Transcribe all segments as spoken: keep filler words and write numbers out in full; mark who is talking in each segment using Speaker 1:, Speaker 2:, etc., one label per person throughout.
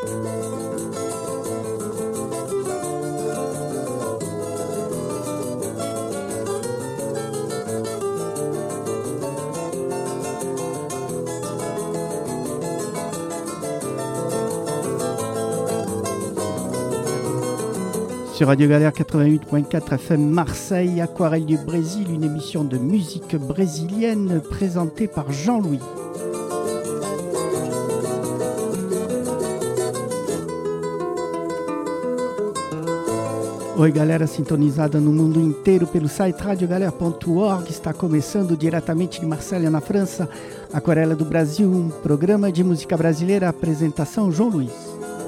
Speaker 1: Sur Radio Galère quatre-vingt-huit point quatre F M Marseille, Aquarelle du Brésil, une émission de musique brésilienne présentée par Jean-Louis. Oi, galera sintonizada no mundo inteiro pelo site radio galera ponto org. Está começando diretamente de Marselha, na França, Aquarela do Brasil, um programa de música brasileira. Apresentação João Luiz.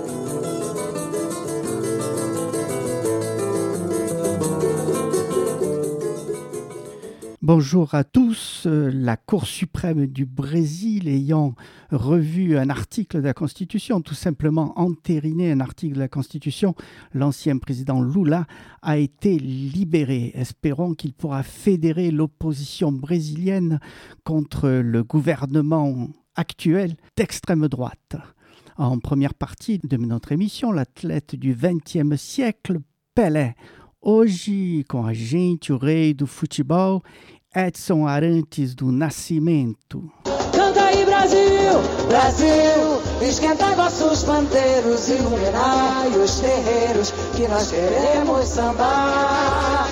Speaker 1: Bonjour à tous. La Cour suprême du Brésil ayant revu un article de la Constitution, tout simplement entériné un article de la Constitution, l'ancien président Lula a été libéré. Espérons qu'il pourra fédérer l'opposition brésilienne contre le gouvernement actuel d'extrême droite. En première partie de notre émission, l'athlète du vingtième siècle, Pelé. Hoje, com a gente, o rei do futebol, Edson Arantes do Nascimento.
Speaker 2: Canta aí, Brasil, Brasil, esquenta vossos pandeiros, iluminai os terreiros, que nós queremos sambar.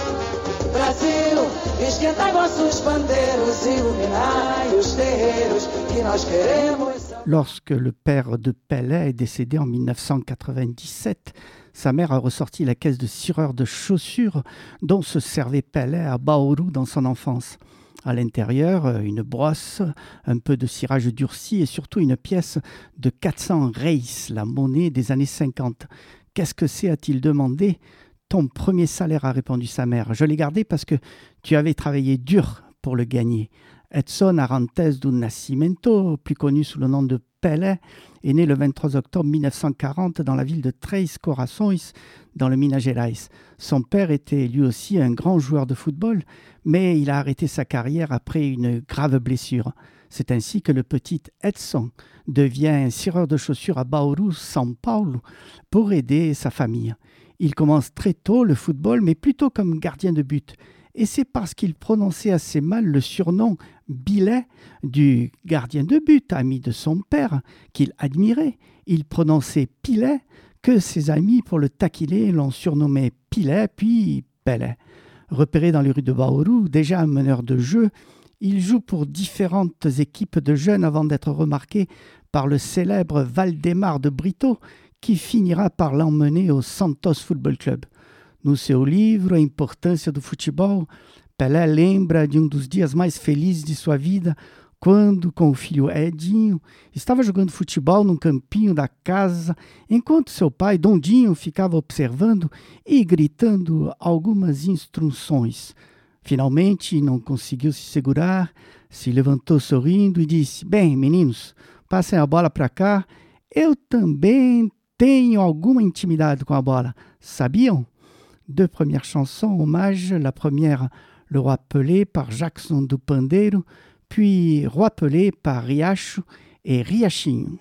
Speaker 2: Brasil, esquenta vossos pandeiros, iluminai os terreiros, que nós queremos sambar.
Speaker 1: Lorsque le père de Pelé est décédé en dix-neuf cent quatre-vingt-dix-sept, sa mère a ressorti la caisse de cireur de chaussures dont se servait Pelé à Bauru dans son enfance. À l'intérieur, une brosse, un peu de cirage durci et surtout une pièce de quatre cents reis, la monnaie des années cinquante. « Qu'est-ce que c'est ?» a-t-il demandé. « Ton premier salaire » a répondu sa mère. « Je l'ai gardé parce que tu avais travaillé dur pour le gagner. » Edson Arantes do Nascimento, plus connu sous le nom de Pelé, est né le vingt-trois octobre mille neuf cent quarante dans la ville de Três Corações, dans le Minas Gerais. Son père était lui aussi un grand joueur de football, mais il a arrêté sa carrière après une grave blessure. C'est ainsi que le petit Edson devient cireur de chaussures à Bauru, São Paulo, pour aider sa famille. Il commence très tôt le football, mais plutôt comme gardien de but. Et c'est parce qu'il prononçait assez mal le surnom Bilé du gardien de but, ami de son père, qu'il admirait. Il prononçait Pilé que ses amis, pour le taquiner, l'ont surnommé Pilé, puis Pelé. Repéré dans les rues de Bauru, déjà un meneur de jeu, il joue pour différentes équipes de jeunes avant d'être remarqué par le célèbre Valdemar de Brito, qui finira par l'emmener au Santos Football Club. No seu livro, A Importância do Futebol, Pelé lembra de um dos dias mais felizes de sua vida, quando, com o filho Edinho, estava jogando futebol num campinho da casa, enquanto seu pai, Dondinho, ficava observando e gritando algumas instruções. Finalmente, não conseguiu se segurar, se levantou sorrindo e disse: "Bem, meninos, passem a bola para cá. Eu também tenho alguma intimidade com a bola. Sabiam?" Deux premières chansons, hommage. La première, Le Roi Pelé par Jackson do Pandeiro, puis Roi Pelé par Riacho et Riachinho.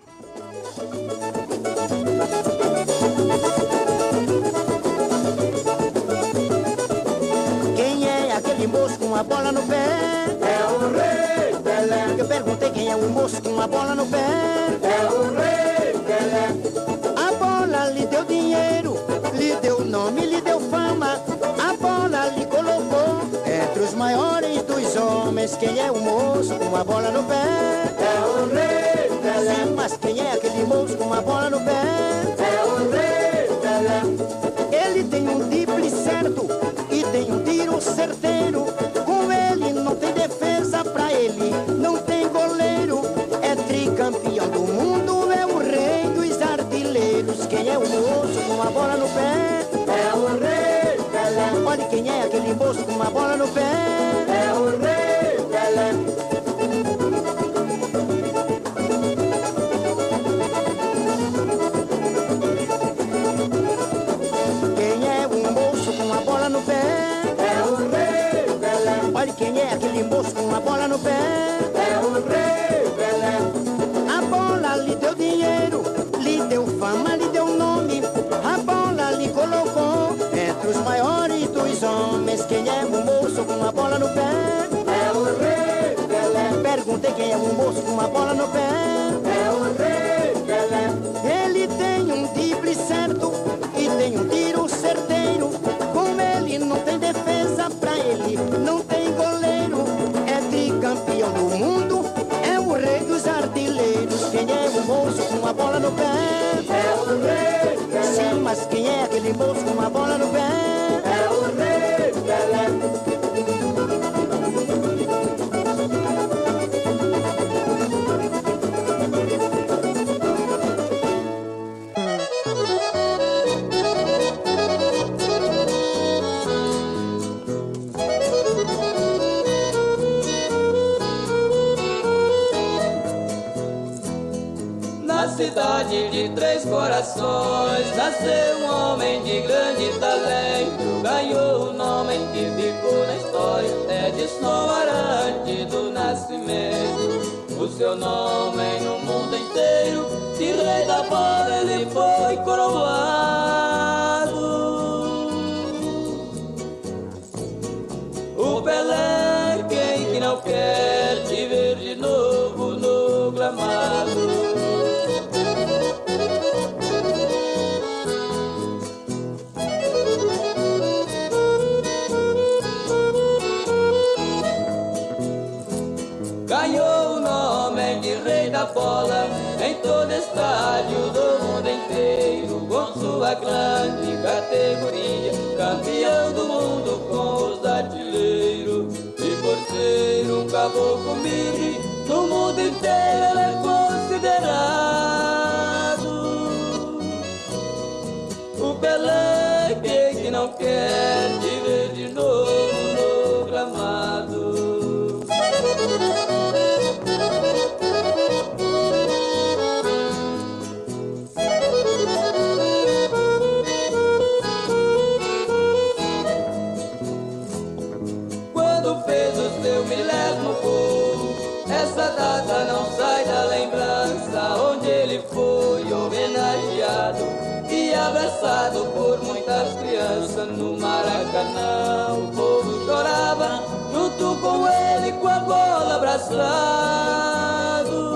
Speaker 3: Quem é aquele moço com a bola no pé?
Speaker 2: É o rei Pelé.
Speaker 3: Eu perguntei quem é o moço com a bola no pé?
Speaker 2: É o rei Pelé.
Speaker 3: A bola lhe deu dinheiro, lhe deu nome, lhe deu fama. A bola lhe colocou entre os maiores dos homens. Quem é o moço com a bola no pé?
Speaker 2: É o rei Pelé.
Speaker 3: Sim, mas quem é aquele moço com a bola no pé?
Speaker 2: É o rei Pelé.
Speaker 3: Ele tem um drible certo e tem um tiro certeiro. Com ele não tem defesa, pra ele não tem goleiro. É tricampeão do mundo, é o rei dos artilheiros. Quem é o moço com a bola no pé?
Speaker 2: É o rei Pelé.
Speaker 3: Olha quem é aquele moço com a bola no pé?
Speaker 2: É o rei Pelé.
Speaker 3: Quem é o moço com a bola no pé?
Speaker 2: É o rei Pelé.
Speaker 3: Olha quem é aquele moço com a bola no pé?
Speaker 2: É o rei Pelé.
Speaker 3: A bola lhe deu dinheiro, lhe deu fama. fama lhe deu nome, a bola lhe colocou entre os maiores dos homens. Quem é o moço com a bola no pé?
Speaker 2: É o rei Pelé.
Speaker 3: Perguntei quem é o moço com a bola no pé.
Speaker 2: É o rei Pelé.
Speaker 3: Ele tem um drible certo e tem um tiro certeiro. Com ele não tem defesa, pra ele não tem goleiro. É tricampeão do mundo, é o rei dos artilheiros. Quem é o moço com a bola no pé?
Speaker 2: É o rei Pelé.
Speaker 3: Sim, mas quem é aquele moço com a bola no pé?
Speaker 2: É o rei Pelé.
Speaker 4: Na cidade de Três Corações nasceu um homem de grande talento, ganhou o nome que ficou na história, Edson Arantes do Nascimento. O seu nome no mundo inteiro, de rei da bola ele foi coroado. O Pelé, quem que não quer te ver de novo no gramado? Ganhou o nome de rei da bola em todo estádio do mundo inteiro, com sua grande categoria, campeão do mundo com os artilheiros. E por ser um caboclo mire, no mundo inteiro ele é considerado o Pelé, que não quer te ver de novo no gramado. Fez o seu milésimo gol, essa data não sai da lembrança, onde ele foi homenageado e abraçado por muitas crianças. No Maracanã o povo chorava junto com ele, com a bola abraçado.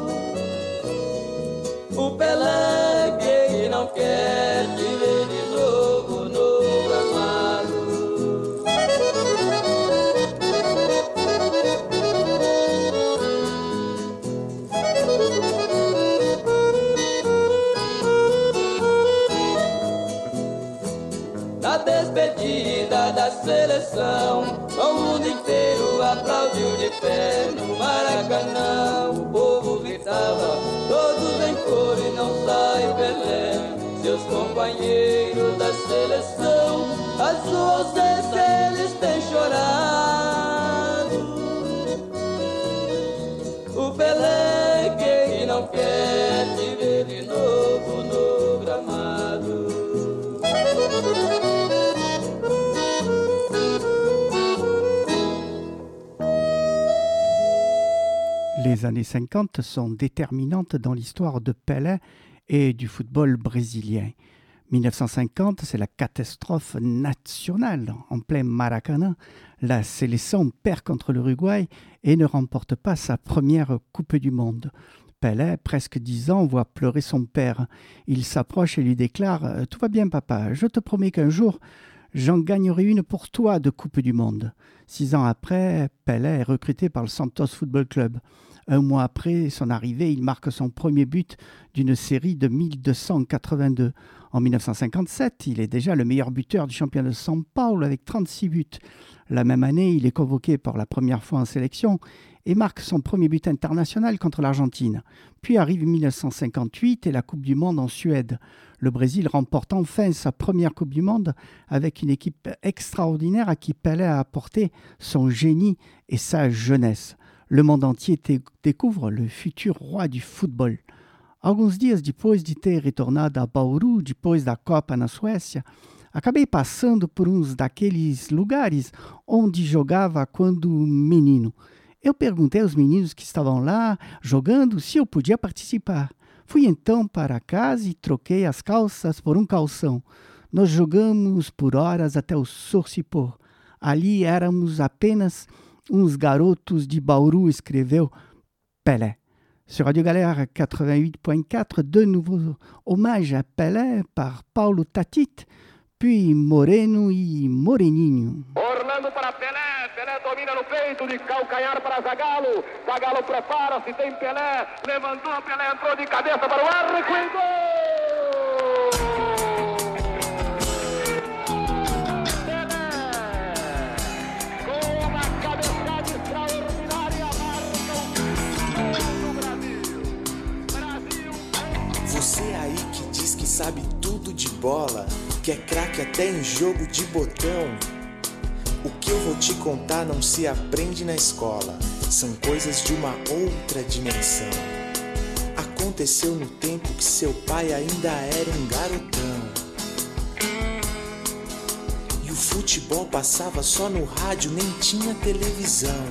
Speaker 4: O Pelé que não quer te ver de novo no gramado. Na despedida da seleção, o mundo inteiro aplaudiu de pé. No Maracanã o povo gritava, todos em coro e não sai Pelé. Seus companheiros da seleção, a sua ausência eles têm chorado. O Pelé que não quer te ver de novo no gramado.
Speaker 1: Les années cinquante sont déterminantes dans l'histoire de Pelé et du football brésilien. dix-neuf cent cinquante, c'est la catastrophe nationale. En plein Maracanã, la sélection perd contre l'Uruguay et ne remporte pas sa première Coupe du Monde. Pelé, presque dix ans, voit pleurer son père. Il s'approche et lui déclare « Tout va bien papa, je te promets qu'un jour, j'en gagnerai une pour toi de Coupe du Monde ». Six ans après, Pelé est recruté par le Santos Football Club. Un mois après son arrivée, il marque son premier but d'une série de mille deux cent quatre-vingt-deux. En dix-neuf cent cinquante-sept, il est déjà le meilleur buteur du championnat de São Paulo avec trente-six buts. La même année, il est convoqué pour la première fois en sélection et marque son premier but international contre l'Argentine. Puis arrive dix-neuf cent cinquante-huit et la Coupe du Monde en Suède. Le Brésil remporte enfin sa première Coupe du Monde avec une équipe extraordinaire à qui Pelé a apporté son génie et sa jeunesse. Le monde entier te découvre le futur roi du futebol. Alguns dias depois de ter retornado a Bauru, depois da Copa na Suécia, acabei passando por uns daqueles lugares onde jogava quando menino. Eu perguntei aos meninos que estavam lá jogando se eu podia participar. Fui então para casa e troquei as calças por um calção. Nós jogamos por horas até o sol se pôr. Ali éramos apenas uns garotos de Bauru, escreveu Pelé. Sur Radio Galère quatre-vingt-huit point quatre, de nouveau hommage à Pelé par Paulo Tatit, puis Moreno e Moreninho.
Speaker 5: Orlando para Pelé, Pelé domina no peito, de calcanhar para Zagallo, Zagallo prepara-se, tem Pelé, levantou, Pelé entrou de cabeça para o ar, recuou!
Speaker 6: Você aí que diz que sabe tudo de bola, que é craque até em jogo de botão. O que eu vou te contar não se aprende na escola, são coisas de uma outra dimensão. Aconteceu no tempo que seu pai ainda era um garotão. E o futebol passava só no rádio, nem tinha televisão.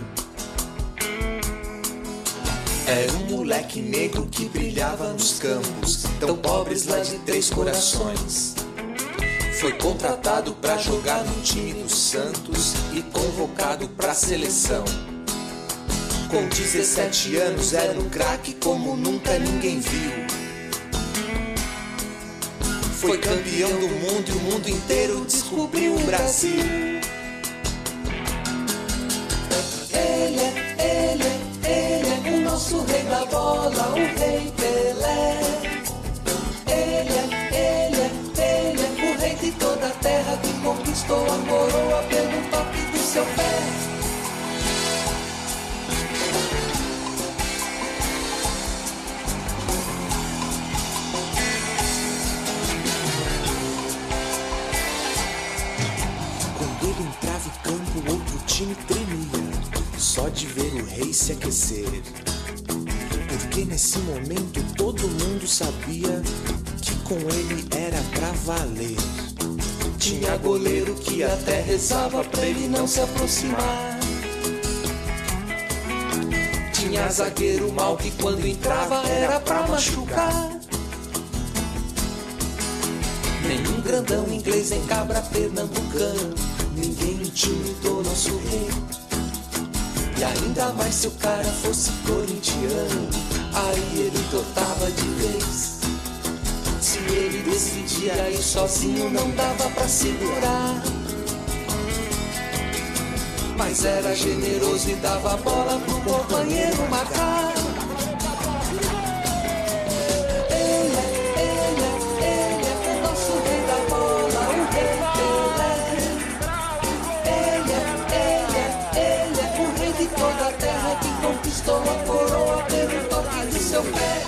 Speaker 6: Era um moleque negro que brilhava nos campos, tão pobres lá de Três Corações. Foi contratado pra jogar no time do Santos e convocado pra seleção. Com dezessete anos era um craque como nunca ninguém viu. Foi campeão do mundo e o mundo inteiro descobriu o Brasil.
Speaker 4: Nosso rei da bola, o rei Pelé. Ele é, ele é, ele é o rei de toda a terra que conquistou a coroa pelo toque do seu pé.
Speaker 6: Quando ele entrava em campo, outro time tremia, só de ver o rei se aquecer. Porque nesse momento todo mundo sabia que com ele era pra valer. Tinha goleiro que até rezava pra ele não se aproximar. Tinha zagueiro mal que quando entrava era pra machucar. Nenhum grandão inglês em cabra pernambucano, ninguém intimidou nosso rei. E ainda mais se o cara fosse corintiano, aí ele tortava de vez. Se ele decidia ir sozinho, não dava pra segurar. Mas era generoso e dava a bola pro companheiro marcar. Ele é, ele é, ele é o nosso rei da bola, o rei Pelé. Ele é, ele é, ele é o rei de toda a terra que conquistou a coroa pelo toque do seu pé.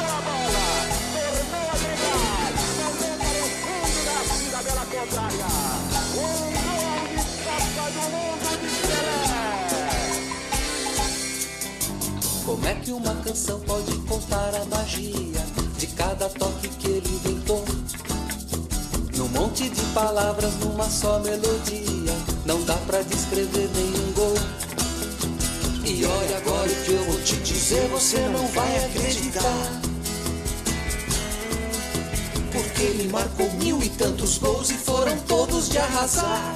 Speaker 6: Como é que uma canção pode contar a magia de cada toque que ele inventou? Num monte de palavras, numa só melodia, não dá pra descrever nenhum gol. E olha agora o que eu vou te dizer, você não vai acreditar. Porque ele marcou mil e tantos gols e foram todos de arrasar.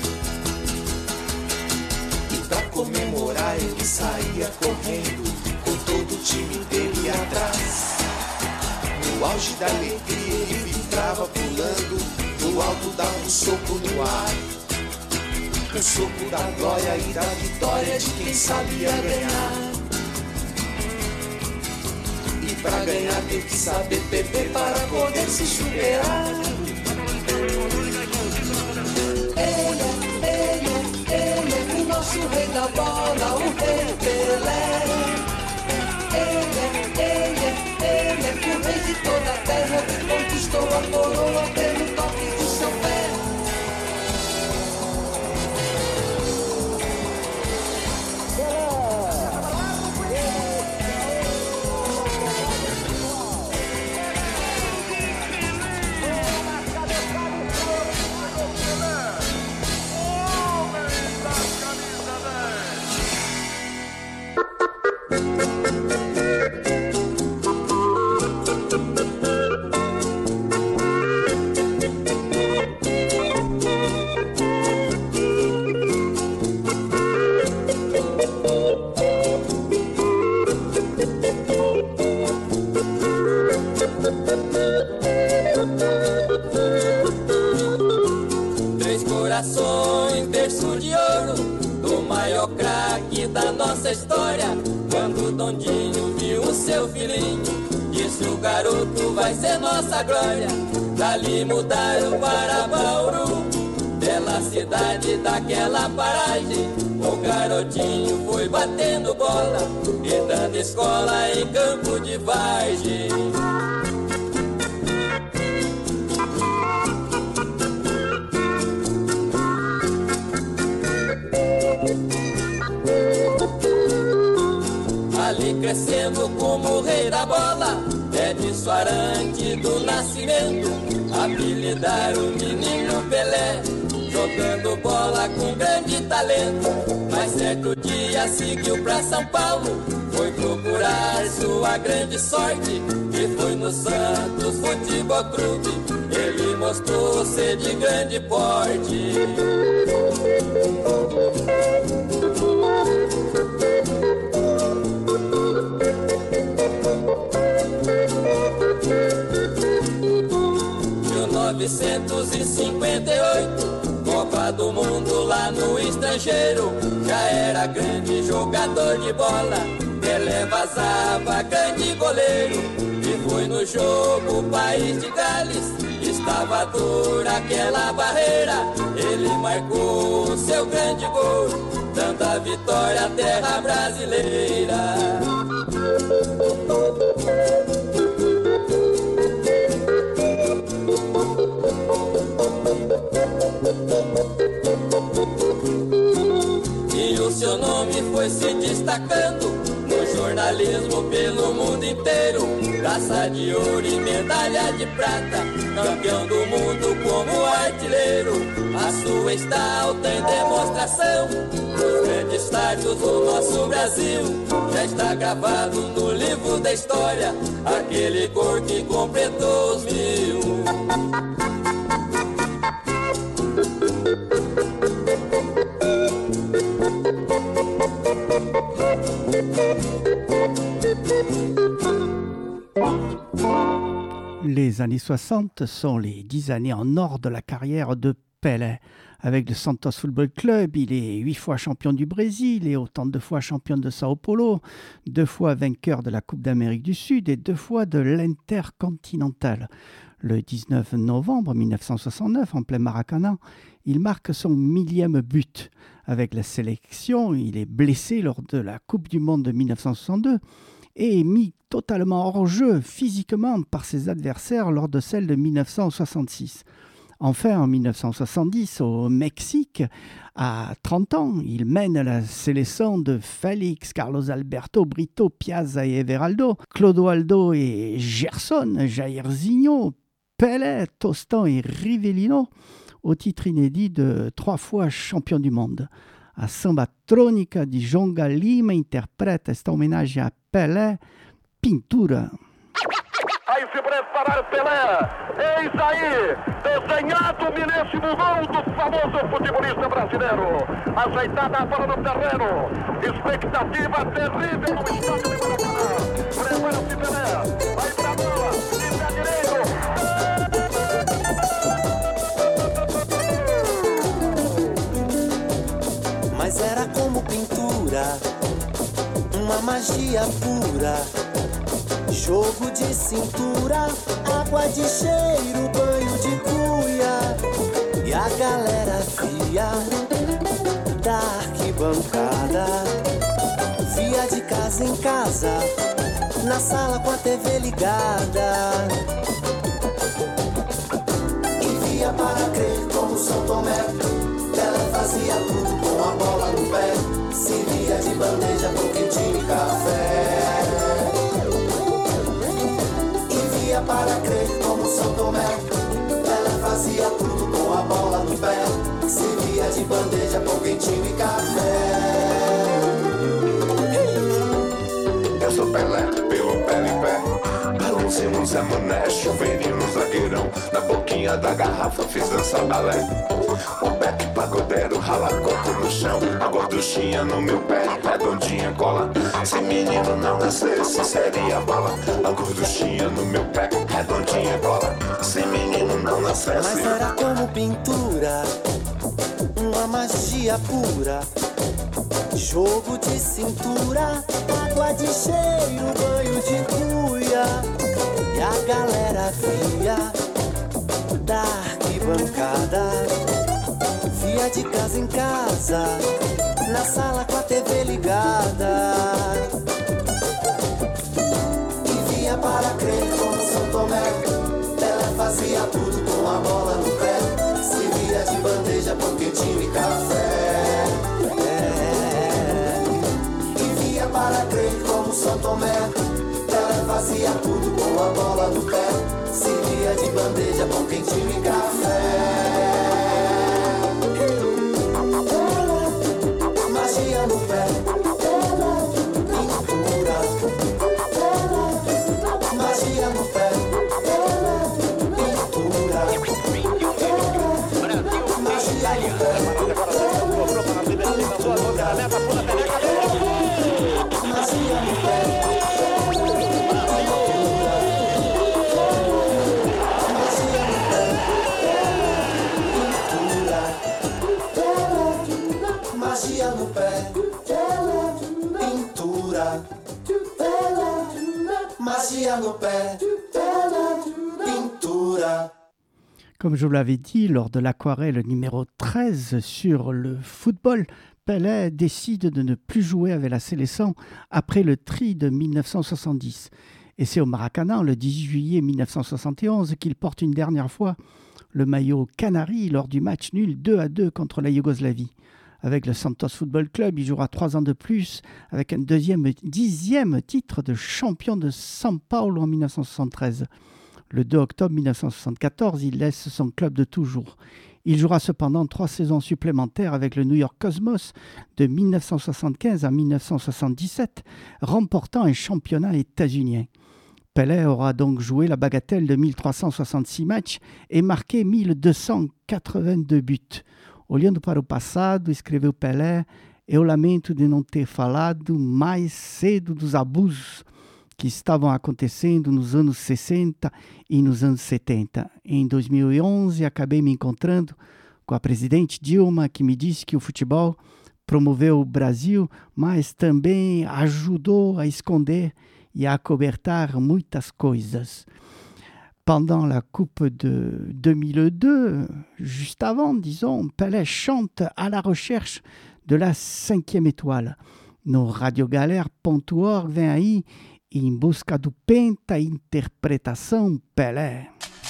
Speaker 6: E pra comemorar ele saía correndo, com todo o time dele atrás. No auge da alegria ele vibrava pulando, do alto dava um soco no ar. Um soco da glória e da vitória de quem sabia ganhar. E pra ganhar tem que saber perder para poder se superar. Ele é, ele é, ele é o nosso rei da bola, o rei Pelé. Ele é, ele é, ele é o rei de toda a terra que conquistou a coroa pelo toque do seu pé.
Speaker 4: história. Quando Dondinho viu o seu filhinho, disse o garoto vai ser nossa glória. Dali mudaram para Bauru, bela cidade daquela paragem. O garotinho foi batendo bola e dando escola em Campo de Vargem. Ali crescendo como o rei da bola, é de Suarante do nascimento, apelidaram o menino Pelé, jogando bola com grande talento. Mas certo dia seguiu pra São Paulo, foi procurar sua grande sorte, e foi no Santos Futebol Clube, ele mostrou ser de grande porte. mil novecentos e cinquenta e oito, Copa do Mundo lá no estrangeiro, já era grande jogador de bola, Pelé vazava, grande goleiro. E foi no jogo País de Gales, estava dura aquela barreira, ele marcou seu grande gol, dando a vitória à terra brasileira. E o seu nome foi se destacando no jornalismo pelo mundo inteiro. Taça de ouro e medalha de prata, campeão do mundo como artilheiro. A sua está alta em demonstração nos grandes estádios do nosso Brasil. Já está gravado no livro da história aquele gol que completou os mil.
Speaker 1: Les années soixante sont les dix années en or de la carrière de Pelé. Avec le Santos Football Club, il est huit fois champion du Brésil et autant de fois champion de Sao Paulo, deux fois vainqueur de la Coupe d'Amérique du Sud et deux fois de l'Intercontinental. Le dix-neuf novembre mille neuf cent soixante-neuf, en plein Maracanã, il marque son millième but. Avec la sélection, il est blessé lors de la Coupe du Monde de mille neuf cent soixante-deux et est mis totalement hors jeu physiquement par ses adversaires lors de celle de mille neuf cent soixante-six. Enfin, en mille neuf cent soixante-dix, au Mexique, à trente ans, il mène la sélection de Félix, Carlos Alberto, Brito, Piazza et Everaldo, Clodoaldo et Gerson, Jairzinho, Pelé, Tostão et Rivellino, au titre inédit de trois fois champion du monde. A samba trônica de Jonga Lima interpreta esta homenagem a Pelé, Pintura.
Speaker 5: Aí se prepara Pelé, eis aí, desenhado o milésimo gol do famoso futebolista brasileiro. Ajeitada a bola no terreno, expectativa terrível no estádio de Maracanã. Prepara-se Pelé, vai pra bola, e pé direito.
Speaker 6: Mas era como pintura, uma magia pura. Jogo de cintura, água de cheiro, banho de cuia. E a galera via da arquibancada, via de casa em casa, na sala com a T V ligada. E via para crer como São Tomé, ela fazia tudo com a bola no pé. Se via de bandeja com quentinho e café. Para crer como São Tomé, ela fazia tudo com a bola no pé. Servia de bandeja com quentinho e café.
Speaker 7: Eu sou Pelé, pelo pé em pé. Baluncemos Zé Mané, chuveirinho no zagueirão. Na boquinha da garrafa fiz dançar balé. O beck pagodeiro rala coco no chão. A gorduchinha no meu pé, redondinha cola. Se menino não nascesse, seria bola. A gorduchinha no meu pé, redondinha cola. Se menino não nascesse.
Speaker 6: Mas era como pintura, uma magia pura.
Speaker 3: Jogo de cintura, água de cheiro, banho de cuia. E a galera via da arquibancada, via de casa em casa, na sala com a T V ligada. E via para crer como São Tomé, Pelé fazia tudo com a bola no pé. Se via de bandeja, pão quentinho e café. É. E via para crer como São Tomé, Pelé fazia tudo com a bola no pé. Se via de bandeja, pão quentinho e café. Magia no pé, pintura. Magia no pé, pintura. Magia no pé, magia no pé. Magia no pé, pintura. Magia no pé, pintura.
Speaker 1: Comme je vous l'avais dit, lors de l'aquarelle numéro treize sur le football, Pelé décide de ne plus jouer avec la sélection après le tri de mille neuf cent soixante-dix. Et c'est au Maracanã, le dix-huit juillet mille neuf cent soixante et onze, qu'il porte une dernière fois le maillot Canaris lors du match nul deux à deux contre la Yougoslavie. Avec le Santos Football Club, il jouera trois ans de plus avec un deuxième, dixième titre de champion de São Paulo en mille neuf cent soixante-treize. Le deux octobre mille neuf cent soixante-quatorze, il laisse son club de toujours. Il jouera cependant trois saisons supplémentaires avec le New York Cosmos de mille neuf cent soixante-quinze à mille neuf cent soixante-dix-sept, remportant un championnat états-unien. Pelé aura donc joué la bagatelle de mille trois cent soixante-six matchs et marqué mille deux cent quatre-vingt-deux buts. Olhando para o passado, escreveu Pelé, eu lamento de não ter falado mais cedo dos abusos que estavam acontecendo nos anos sessenta e nos anos setenta. Em dois mil e onze, acabei me encontrando com a presidente Dilma, que me disse que o futebol promoveu o Brasil, mas também ajudou a esconder et à cobertar muitas coisas. Pendant la Coupe de deux mille deux, juste avant, disons, Pelé chante à la recherche de la cinquième étoile. No radiogalera ponto org vem aí em busca do penta interpretação Pelé.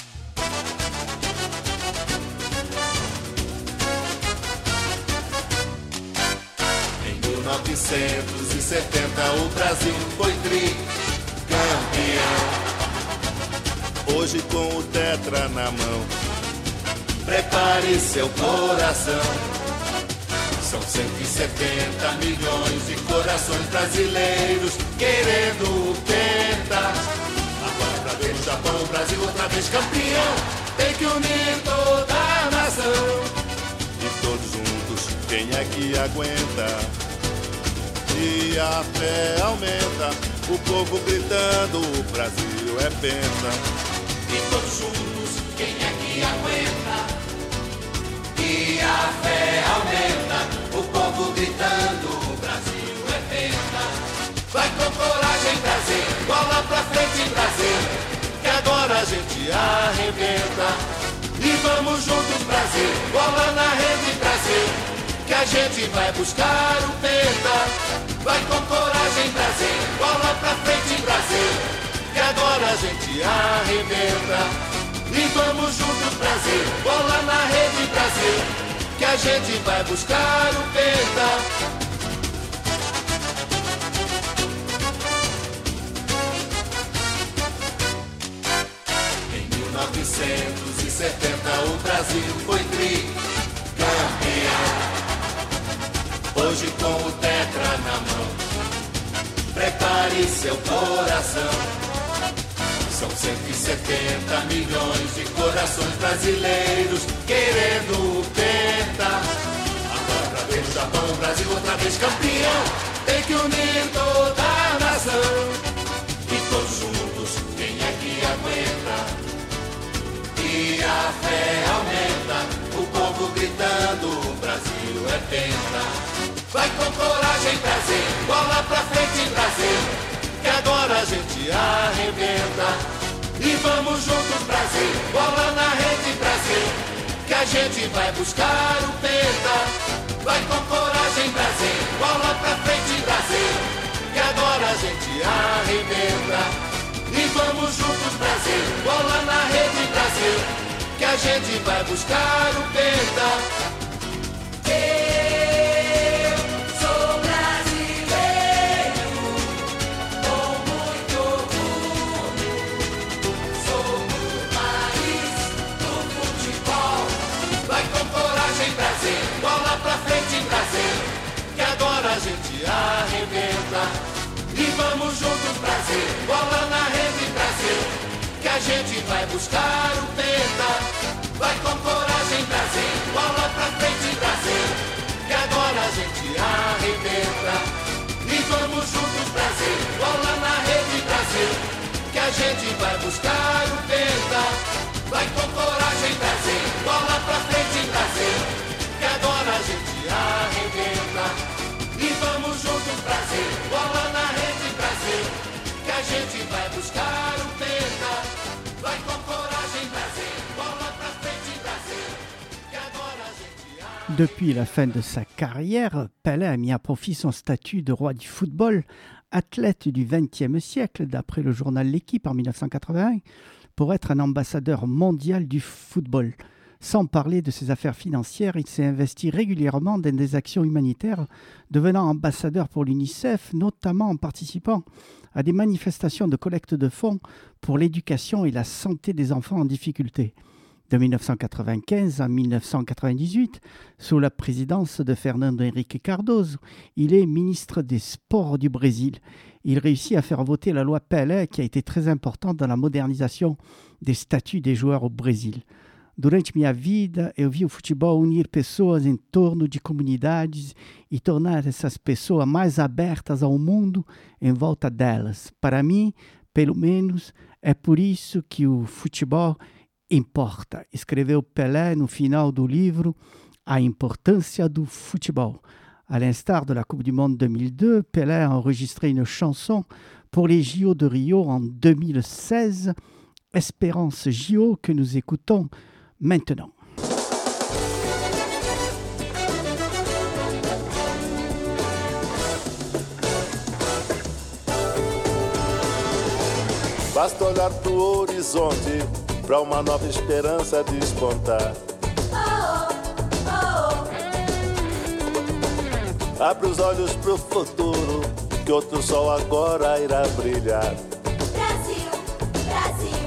Speaker 8: Em mil novecentos e setenta o Brasil foi tricampeão. Hoje com o tetra na mão, prepare seu coração. São cento e setenta milhões de corações brasileiros querendo o penta. Agora pra ver o Japão, o Brasil outra vez campeão. Tem que unir toda a nação. E todos juntos, quem é que aguenta? E a fé aumenta, o povo gritando, o Brasil é penta. E todos juntos, quem é que aguenta? E a fé aumenta, o povo gritando, o Brasil é penta. Vai com coragem Brasil, bola pra frente Brasil, que agora a gente arrebenta. E vamos juntos Brasil, bola na rede Brasil, que a gente vai buscar o penta. Vai com coragem Brasil, bola pra frente Brasil, que agora a gente arrebenta. E vamos juntos Brasil, bola na rede Brasil, que a gente vai buscar o penta. Em mil novecentos e setenta o Brasil foi tricampeão. Hoje com o tetra na mão, prepare seu coração. São cento e setenta milhões de corações brasileiros querendo o penta. Agora pra ver o Japão, o Brasil outra vez campeão. Tem que unir toda a nação. E todos juntos, quem é que aguenta? E a fé aumenta, o povo gritando, o Brasil é penta. vai com coragem trazer, bola pra frente Brasil, que agora a gente arrebenta. E vamos juntos Brasil, bola na rede Brasil, que a gente vai buscar o penta. Vai com coragem Brasil, bola pra frente Brasil, que agora a gente arrebenta. E vamos juntos Brasil, bola na rede Brasil, que a gente vai buscar o penta. A gente arrebenta. E vamos juntos Brasil, bola na rede Brasil, que a gente vai buscar o penta. Vai com coragem Brasil, bola pra frente Brasil, que agora a gente arrebenta. E vamos juntos Brasil, bola na rede Brasil, que a gente vai buscar o penta. Vai com coragem Brasil, bola pra frente Brasil, que agora a gente arrebenta. E vamos juntos Brasil, bola na rede Brasil, que a gente vai buscar o penta. Vai com coragem Brasil, bola pra frente Brasil, que agora a gente...
Speaker 1: Depuis la fin de sa carrière, Pelé a mis à profit son statut de roi du football, athlète du vingtième siècle, d'après le journal L'Équipe en dix-neuf cent quatre-vingt-un, pour être un ambassadeur mondial du football. Sans parler de ses affaires financières, il s'est investi régulièrement dans des actions humanitaires, devenant ambassadeur pour l'UNICEF, notamment en participant à des manifestations de collecte de fonds pour l'éducation et la santé des enfants en difficulté. De dix-neuf cent quatre-vingt-quinze à dix-neuf cent quatre-vingt-dix-huit, sous la présidence de Fernando Henrique Cardoso, il est ministre des Sports du Brésil. Il réussit à faire voter la loi Pelé, qui a été très importante dans la modernisation des statuts des joueurs au Brésil. Durante minha vida, eu vi o futebol unir pessoas em torno de comunidades e tornar essas pessoas mais abertas ao mundo em volta delas. Para mim, pelo menos, é por isso que o futebol importa. Escreveu Pelé no final do livro A Importância do Futebol. À l'instar de la Coupe du Monde deux mille deux, Pelé a enregistré une chanson pour les J O de Rio en deux mille seize, Espérance J O, que nous écoutons maintenant.
Speaker 8: Basta olhar pro horizonte, pra uma nova esperança despontar. Abre os olhos pro futuro, que outro sol agora irá brilhar.
Speaker 9: Brasil, Brasil.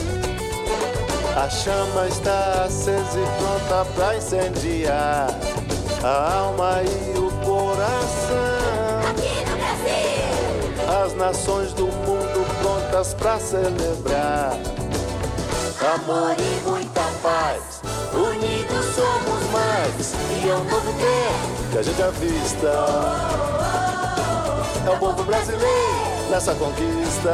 Speaker 8: A chama está acesa e pronta pra incendiar a alma e o coração.
Speaker 9: Aqui no Brasil.
Speaker 8: As nações do mundo prontas pra celebrar amor e muita paz. Unidos somos mais, e é um novo tempo que a gente avista. É o povo brasileiro nessa conquista.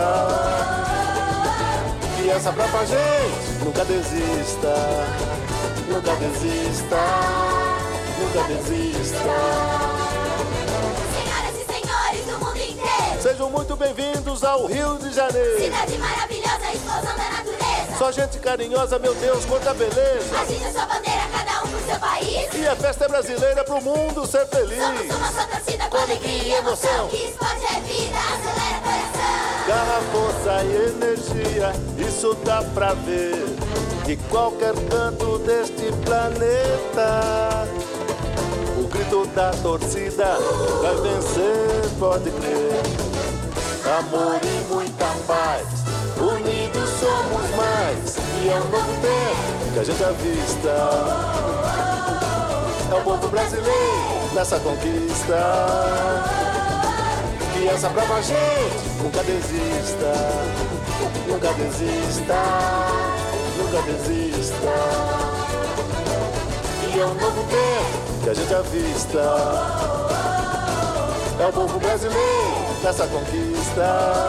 Speaker 8: Criança brava, gente, nunca desista. Nunca desista. Nunca desista.
Speaker 9: Senhoras e senhores do mundo inteiro,
Speaker 8: Sejam muito bem-vindos ao Rio de Janeiro.
Speaker 9: cidade maravilhosa, explosão da natureza.
Speaker 8: Só gente carinhosa, meu Deus, quanta beleza.
Speaker 9: Agite a sua bandeira, cada um pro seu país.
Speaker 8: E a festa é brasileira pro mundo ser feliz.
Speaker 9: Somos uma só torcida com alegria e emoção. Que esporte é vida, acelera coração.
Speaker 8: Garra, força e energia, isso dá pra ver de qualquer canto deste planeta. O grito da torcida vai vencer, pode crer. Amor e muita paz, unidos somos mais. E é um novo tempo que a gente avista. É o povo brasileiro nessa conquista. Criança brava, gente, nunca desista. Nunca desista. Nunca desista. E é um novo tempo que a gente avista. É o povo brasileiro nessa conquista.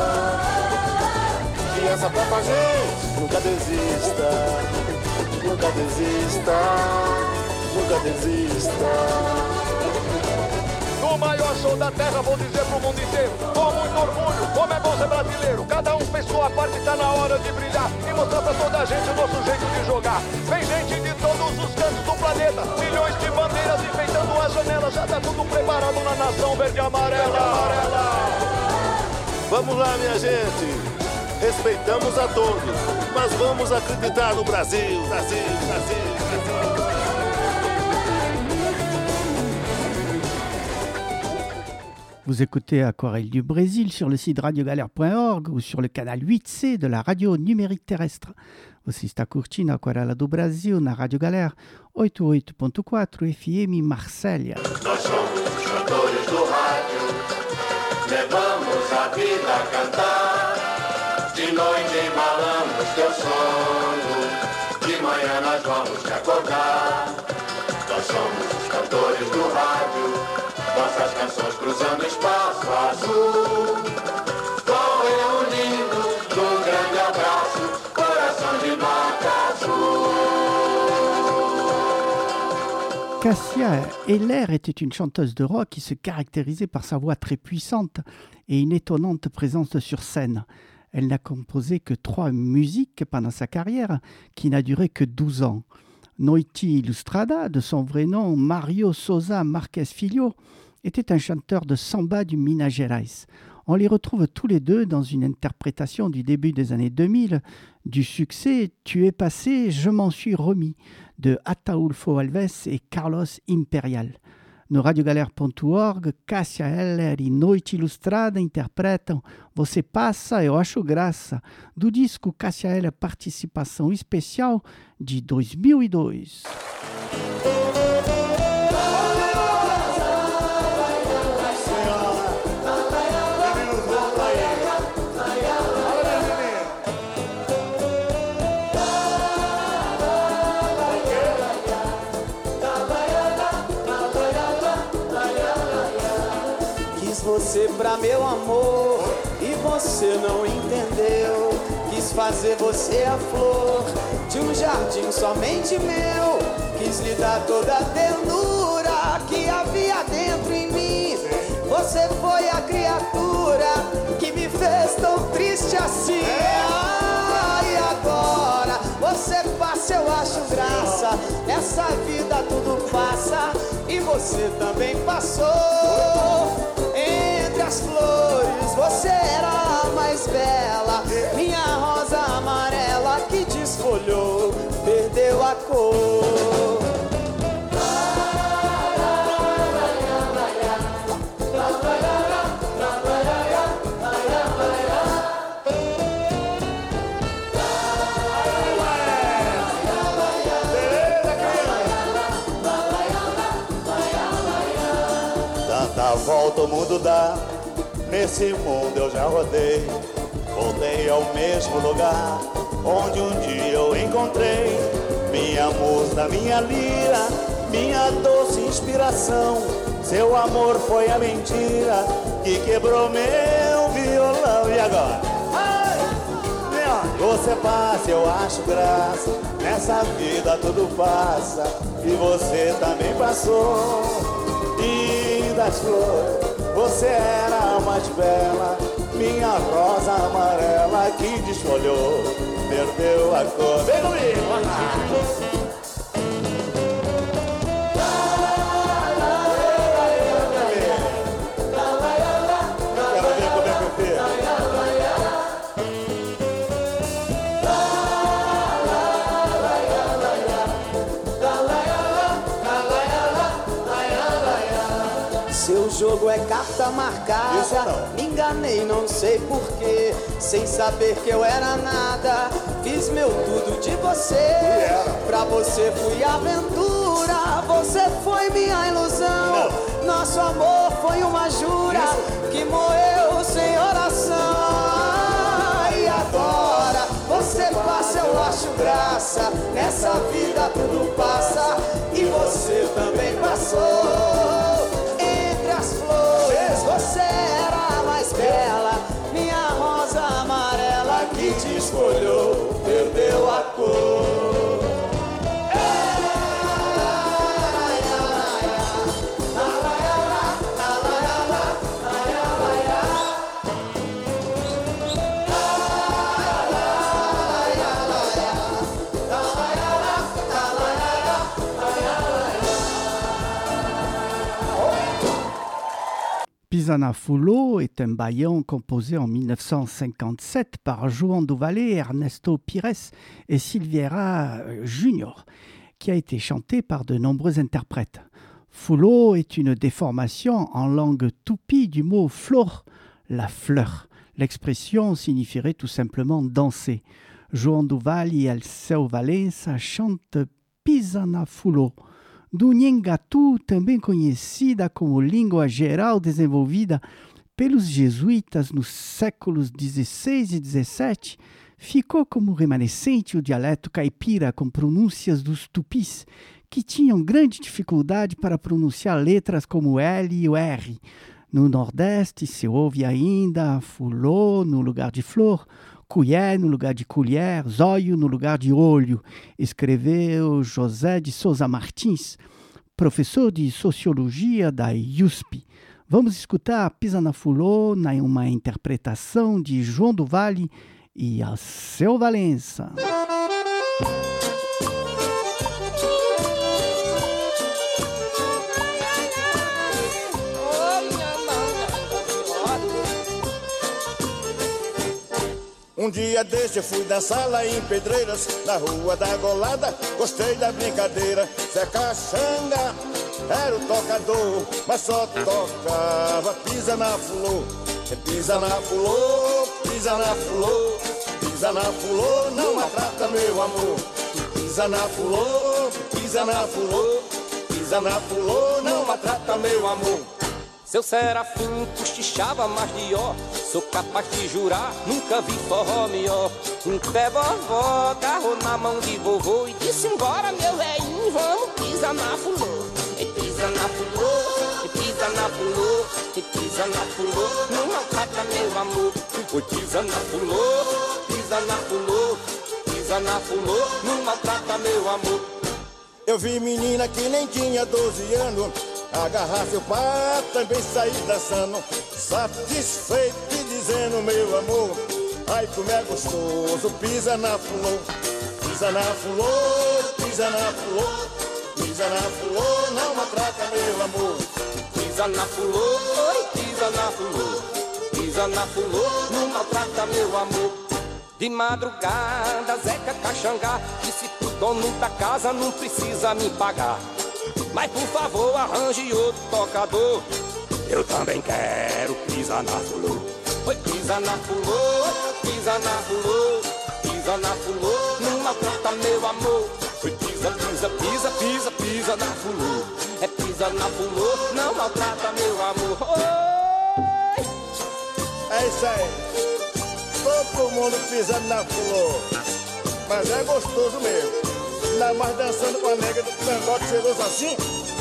Speaker 8: Criança brava, gente, nunca desista. Nunca desista. Nunca desista.
Speaker 5: No maior show da terra, vou dizer pro mundo inteiro, com muito orgulho, como é bom ser brasileiro. Cada um fez sua parte, tá na hora de brilhar e mostrar pra toda a gente o nosso jeito de jogar. Vem gente de todos os cantos do planeta, milhões de bandeiras enfeitando as janelas. Já tá tudo preparado na nação verde e amarela. amarela.
Speaker 8: Vamos lá, minha gente. Respeitamos a todos, mas vamos acreditar no Brasil, Brasil, Brasil, Brasil.
Speaker 1: Vous écoutez Aquarelle du Brésil sur le site radiogalère point org ou sur le canal huit C de la radio numérique terrestre. Você está curtindo a Aquarela do Brasil na Rádio Galera oitenta e oito ponto quatro F M Marsella.
Speaker 7: Nós somos os cantores do rádio, levamos a vida a cantar. De noite embalamos teu sono, de manhã nós vamos te acordar. Nós somos os cantores do rádio, nossas canções cruzando o espaço azul. Vão reunindo num grande abraço, coração de nota azul.
Speaker 1: Cássia Eller était une chanteuse de rock qui se caractérisait par sa voix très puissante et une étonnante présence sur scène. Elle n'a composé que trois musiques pendant sa carrière, qui n'a duré que douze ans. Noite Ilustrada, de son vrai nom Mario Souza Marques Filho, était un chanteur de samba du Minas Gerais. On les retrouve tous les deux dans une interprétation du début des années deux mille du succès « Tu es passé, je m'en suis remis » de Ataúlfo Alves et Carlos Imperial. No radiogalera ponto org, Cássia Eller e Noite Ilustrada interpretam Você Passa, Eu Acho Graça, do disco Cássia Eller Participação Especial de dois mil e dois.
Speaker 10: Você pra meu amor e você não entendeu. Quis fazer você a flor de um jardim somente meu. Quis lhe dar toda a ternura que havia dentro em mim. Você foi a criatura que me fez tão triste assim. Ah, e agora você passa, eu acho graça. Nessa vida tudo passa e você também passou. Entre as flores você era a mais bela, minha rosa amarela que desfolhou, perdeu a cor. Tanta volta o mundo dá, nesse mundo eu já rodei. Voltei ao mesmo lugar onde um dia eu encontrei minha musa, minha lira, minha doce inspiração. Seu amor foi a mentira que quebrou meu violão. E agora? Ai, você passa, eu acho graça. Nessa vida tudo passa e você também passou. E das flores você era a mais bela, minha rosa amarela que desfolhou, perdeu a cor. Vem comigo! Quero ver como é que eu fiz. Seu jogo é carta marcada, me enganei, não sei porquê. Sem saber que eu era nada, fiz meu tudo de você. Pra você fui aventura, você foi minha ilusão. Nosso amor foi uma jura que morreu sem oração. E agora você passa, eu acho graça. Nessa vida tudo passa e você também passou. As flores, você era a mais bela, minha rosa amarela que te escolheu, perdeu a cor.
Speaker 1: Pisana Fulo est un baillon composé en mille neuf cent cinquante-sept par João do Valle, Ernesto Pires et Silveira Júnior, qui a été chanté par de nombreux interprètes. Fulo est une déformation en langue tupi du mot flor, la fleur. L'expression signifierait tout simplement danser. João do Valle e Alceu Valença chantent Pisana Fulo. Do Nhengatu, também conhecida como língua geral desenvolvida pelos jesuítas nos séculos dezesseis e dezessete, ficou como remanescente o dialeto caipira com pronúncias dos tupis, que tinham grande dificuldade para pronunciar letras como o L e o R. No Nordeste se ouve ainda fulô no lugar de flor, colher no lugar de colher, zóio no lugar de olho, escreveu José de Souza Martins, professor de Sociologia da U S P. Vamos escutar Pisana Fulo na uma interpretação de João do Valle e Alceu Valença.
Speaker 8: Um dia desse eu fui dançar lá em Pedreiras, na rua da Golada, gostei da brincadeira. Zé Caxanga era o tocador, mas só tocava pisa na fulô. Pisa na fulô, pisa na fulô, pisa na fulô, não maltrata meu amor. Pisa na fulô, pisa na fulô, pisa na fulô, não maltrata meu amor.
Speaker 11: Seu Serafim cochichava mais de ó, sou capaz de jurar, nunca vi forró melhor. Um pé vovó, carro na mão de vovô e disse embora meu velhinho, vamos pisar na fulô. E pisa na fulô, e pisa na fulô, e pisa na fulô, não maltrata meu amor. Oi, pisa na fulô, pisa na fulô, pisa na fulô, não maltrata meu amor.
Speaker 8: Eu vi menina que nem tinha doze anos agarrar seu pai, também sair dançando, satisfeito e dizendo meu amor, ai como é gostoso, pisa na fulô, pisa na fulô, pisa na fulô, pisa na fulô, não maltrata meu amor.
Speaker 11: Pisa na fulô, oi, pisa na fulô, pisa na fulô, não maltrata meu amor. De madrugada, Zeca Caxangá disse pro dono da casa, não precisa me pagar, mas por favor arranje outro tocador. Eu também quero pisar na fulô. Oi, pisa na fulô, pisa na fulô, pisa na fulô, não maltrata meu amor. Oi, pisa, pisa, pisa, pisa, pisa na fulô. É pisa na fulô, não maltrata meu amor. Oi!
Speaker 8: É isso aí. Todo mundo pisando na fulô, mas é gostoso mesmo. Ainda mais dançando com a nega do cangote cheiroso assim.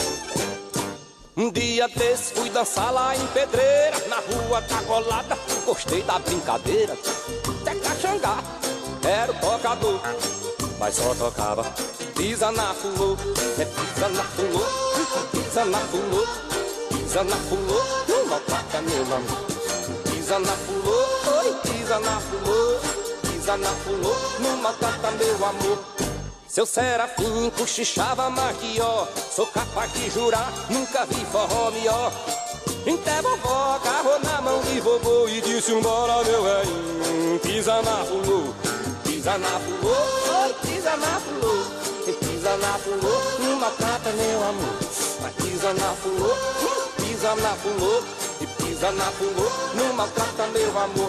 Speaker 11: Um dia desse fui dançar lá em Pedreira, na rua da Golada, gostei da brincadeira. Zé Caxangá era o tocador, mas só tocava pisa na fulô. É pisa na fulô, pisa na fulô, pisa na fulô, não maltrata meu amor. Pisa na fulô, oi, pisa na fulô, pisa na fulô, não maltrata meu amor. Seu Serafim cochichava mais que ó, sou capaz de jurar, nunca vi forró melhor. Até vovó agarrou na mão de vovô e disse embora meu velhinho, pisa na fulô, pisa na fulô, oi, pisa na fulô, pisa na fulô, não maltrata meu amor. Mas pisa na fulô, pisa na fulô, e pisa na fulô, não maltrata meu amor.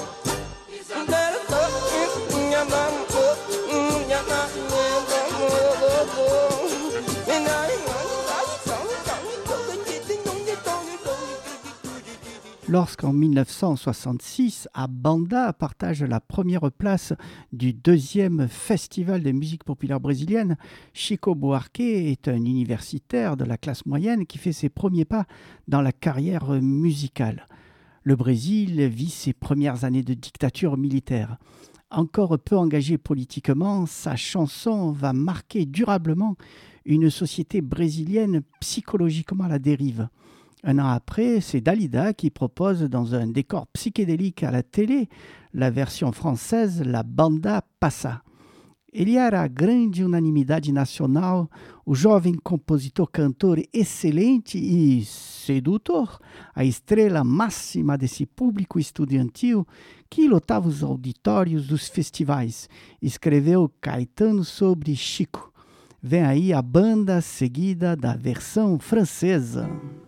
Speaker 1: Lorsqu'en mille neuf cent soixante-six, à Banda partage la première place du deuxième festival de musique populaire brésilienne, Chico Buarque est un universitaire de la classe moyenne qui fait ses premiers pas dans la carrière musicale. Le Brésil vit ses premières années de dictature militaire. Encore peu engagé politiquement, sa chanson va marquer durablement une société brésilienne psychologiquement à la dérive. Un an après, c'est Dalida qui propose dans un décor psychédélique à la télé la version française La Banda Passa. Ele era a grande unanimidade nacional, o jovem compositor, cantor excelente e sedutor, a estrela máxima desse público estudantil que lotava os auditórios dos festivais. Escreveu Caetano sobre Chico. Vem aí a banda seguida da versão francesa.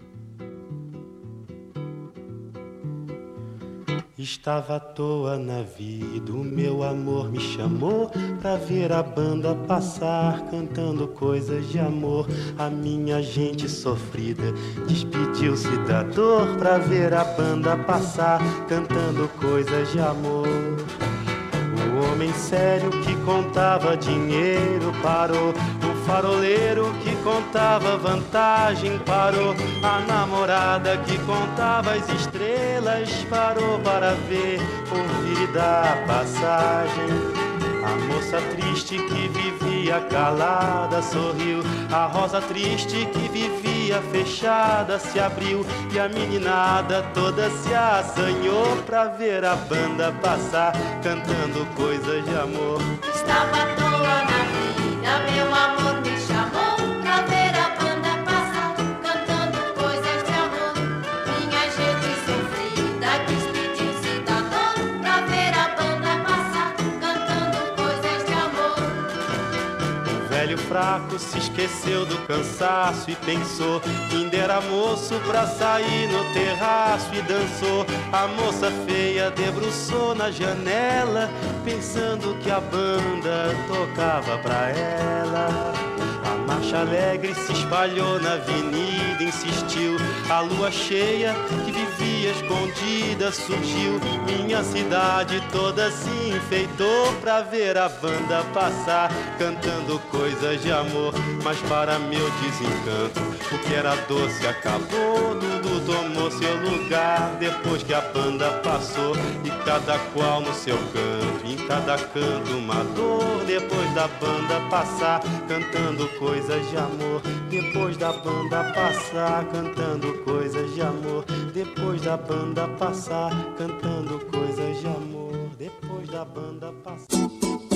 Speaker 12: Estava à toa na vida, o meu amor me chamou pra ver a banda passar, cantando coisas de amor. A minha gente sofrida despediu-se da dor pra ver a banda passar, cantando coisas de amor. O homem sério que contava dinheiro parou, o faroleiro que contava vantagem parou, a namorada que contava as estrelas parou para ver, ouvir e dar passagem. A moça triste que vivia calada sorriu, a rosa triste que vivia fechada se abriu, e a meninada toda se assanhou pra ver a banda passar, cantando coisas de amor.
Speaker 9: Estava à toa na vida, meu amor me chamou pra ver a banda passar, cantando coisas de amor. Minha gente sofrida despediu-se da dor pra ver a banda passar, cantando coisas de amor.
Speaker 12: O velho fraco se esqueceu do cansaço e pensou que ainda era moço pra sair no terraço e dançou. A moça feia debruçou na janela, pensando que a banda tocava pra ela. A marcha alegre se espalhou na avenida, insistiu. A lua cheia que vivia escondida surgiu. Minha cidade toda se enfeitou pra ver a banda passar, cantando coisas de amor. Mas para meu desencanto, o que era doce acabou. Dudu tomou seu lugar depois que a banda passou, e cada qual no seu canto, em cada canto uma dor. Depois da banda passar, cantando coisas de amor. Depois da banda passar, cantando coisas de amor. Depois da banda passar, cantando coisas de amor. Depois da banda passar.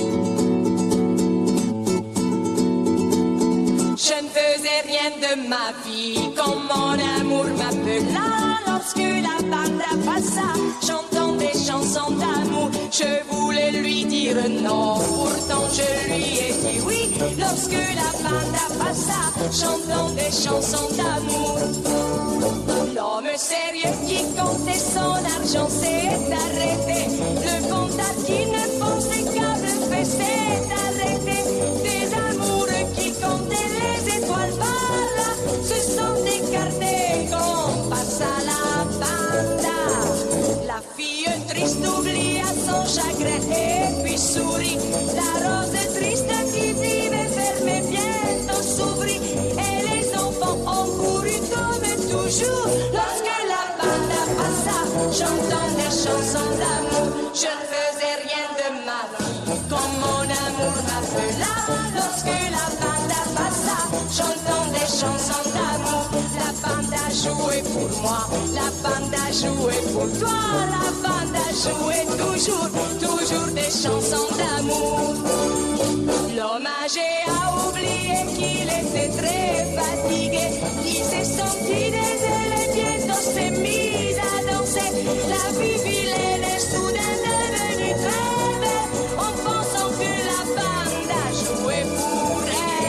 Speaker 13: Je ne faisais rien de ma vie quand mon amour m'appela. Lorsque la banda passa, chantant des chansons d'amour, je voulais lui dire non, pourtant je lui ai dit oui. Lorsque la banda passa, chantant des chansons d'amour, l'homme sérieux qui comptait son argent s'est arrêté. Le comptable qui ne pensait qu'à le faire s'est arrêté. Des amoureux qui comptaient les étoiles par là se sont écartés quand passa la banda. La fille triste oublia son chagrin et puis sourit. La rose triste qui vivait fermée bientôt s'ouvrit, et les enfants ont couru comme toujours. Lorsque la banda passa, chantant des chansons d'amour, je ne faisais rien de ma vie quand mon amour m'appela. Lorsque la banda passa, chantant des chansons d'amour, la banda jouait pour moi, la banda jouait pour toi, la banda jouait toujours, toujours des chansons d'amour. L'homme âgé a oublié qu'il était très fatigué, il s'est senti désolé, bientôt s'est mis à danser. La vie vilaine est soudain devenue très belle, en pensant que la banda jouait pour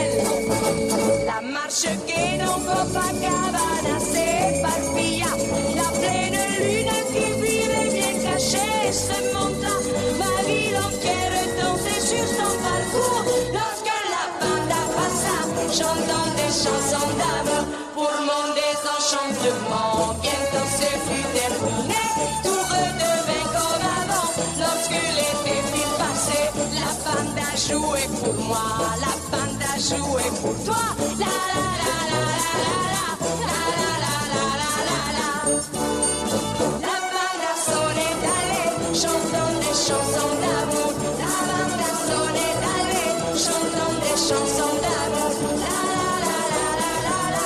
Speaker 13: elle. La marche qui dans Copacabana s'éparpilla, la pleine lune qui vivait bien cachée se monta. Ma ville entière dansait sur son parcours lorsque la banda passa, chantant des chansons d'amour. Pour mon désenchantement, bientôt ce fut terminé, tout redevint comme avant. Lorsque l'été fut passé, la banda jouait pour moi, la banda jouait pour toi. La la la la la la la la la la la la. La banda s'en est allée, chantant des chansons d'amour. La banda s'en est allée, chantant des chansons d'amour. La la la la la la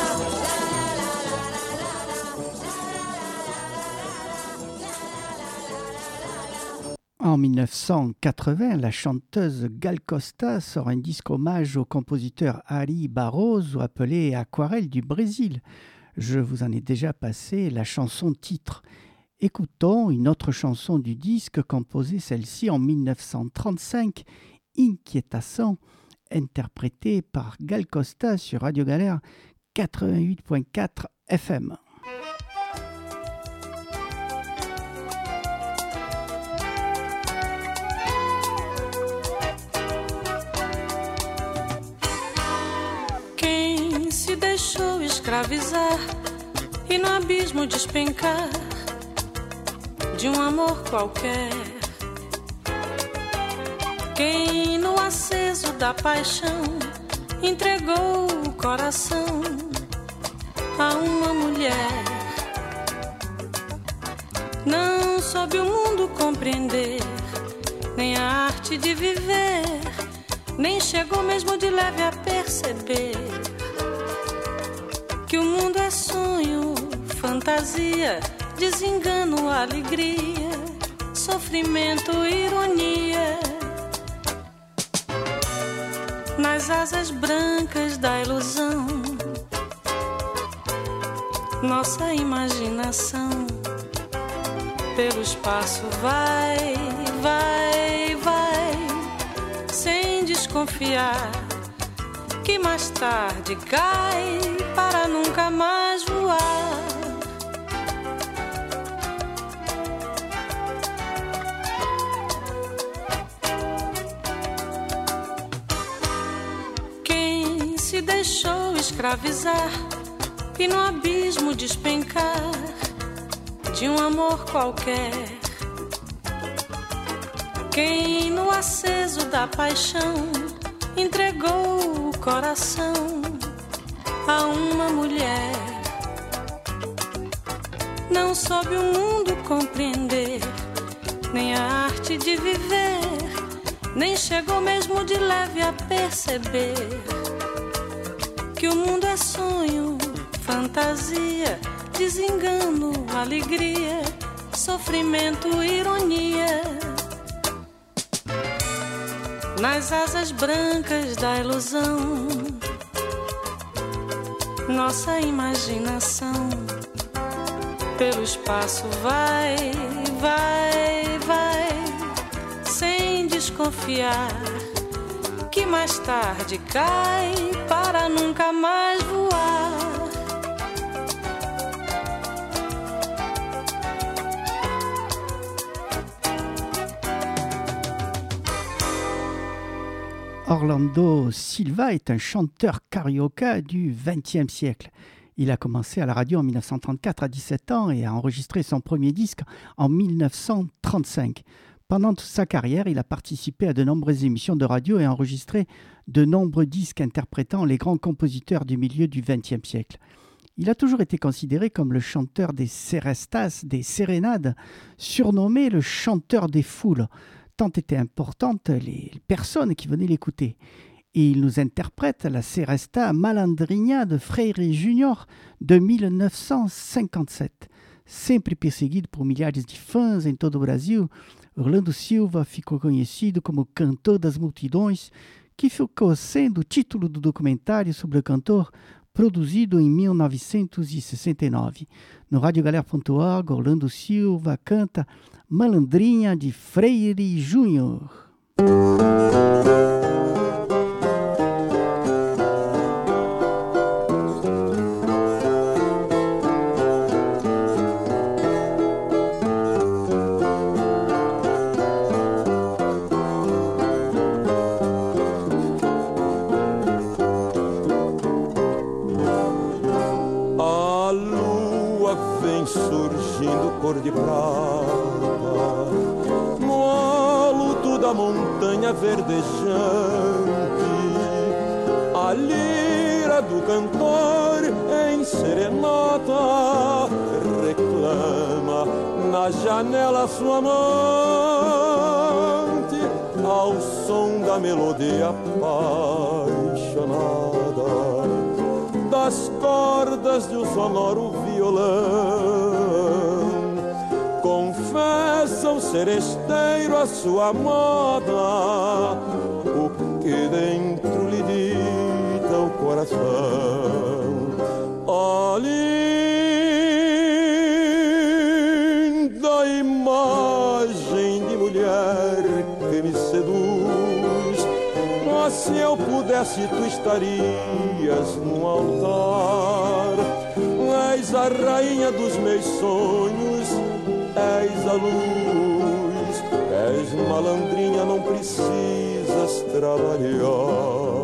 Speaker 13: la.
Speaker 1: En En mille neuf cent quatre-vingts, la chanteuse Gal Costa sort un disque hommage au compositeur Ari Barroso appelé Aquarelle du Brésil. Je vous en ai déjà passé la chanson titre. Écoutons une autre chanson du disque composée celle-ci en mille neuf cent trente-cinq, Inquiétação, interprétée par Gal Costa sur Radio Galère quatre-vingt-huit virgule quatre F M.
Speaker 14: Quem se deixou escravizar e no abismo despencar de um amor qualquer. Quem no aceso da paixão entregou o coração a uma mulher. Não soube o mundo compreender, nem a arte de viver, nem chegou mesmo de leve a perceber que o mundo é sonho, fantasia, desengano, alegria, sofrimento, ironia. Nas asas brancas da ilusão, nossa imaginação pelo espaço vai, vai, vai, sem desconfiar que mais tarde cai para nunca mais voar. Se deixou escravizar e no abismo despencar de um amor qualquer. Quem no aceso da paixão entregou o coração a uma mulher. Não soube o mundo compreender, nem a arte de viver, nem chegou mesmo de leve a perceber que o mundo é sonho, fantasia, desengano, alegria, sofrimento, ironia. Nas asas brancas da ilusão, nossa imaginação pelo espaço vai, vai, vai, sem desconfiar que mais tarde cai para nunca mais voar.
Speaker 1: Orlando Silva est un chanteur carioca du vingtième siècle. Il a commencé à la radio en mille neuf cent trente-quatre à dix-sept ans et a enregistré son premier disque en mille neuf cent trente-cinq. Pendant toute sa carrière, il a participé à de nombreuses émissions de radio et enregistré de nombreux disques interprétant les grands compositeurs du milieu du vingtième siècle. Il a toujours été considéré comme le chanteur des serestas, des sérénades, surnommé le chanteur des foules, tant étaient importantes les personnes qui venaient l'écouter. Et il nous interprète la seresta Malandrinha de Freire Júnior de mille neuf cent cinquante-sept. Sempre perseguido por milhares de fãs em todo o Brasil, Orlando Silva ficou conhecido como cantor das multidões, que ficou sendo o título do documentário sobre o cantor, produzido em mil novecentos e sessenta e nove. No radio galera ponto org, Orlando Silva canta Malandrinha de Freire Júnior.
Speaker 15: Cor de prata, no alto da montanha verdejante, a lira do cantor em serenata reclama na janela sua amante, ao som da melodia apaixonada das cordas de um sonoro violão. Confessa um seresteiro a sua moda, o que dentro lhe dita o coração. Ó linda imagem de mulher que me seduz, mas se eu pudesse tu estarias no altar. És a rainha dos meus sonhos, és a luz, és malandrinha, não precisas trabalhar.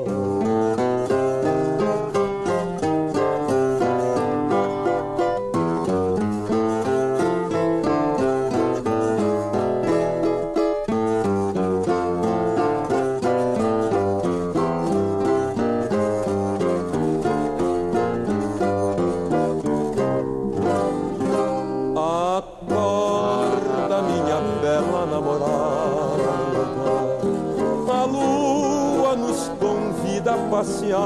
Speaker 15: Passear,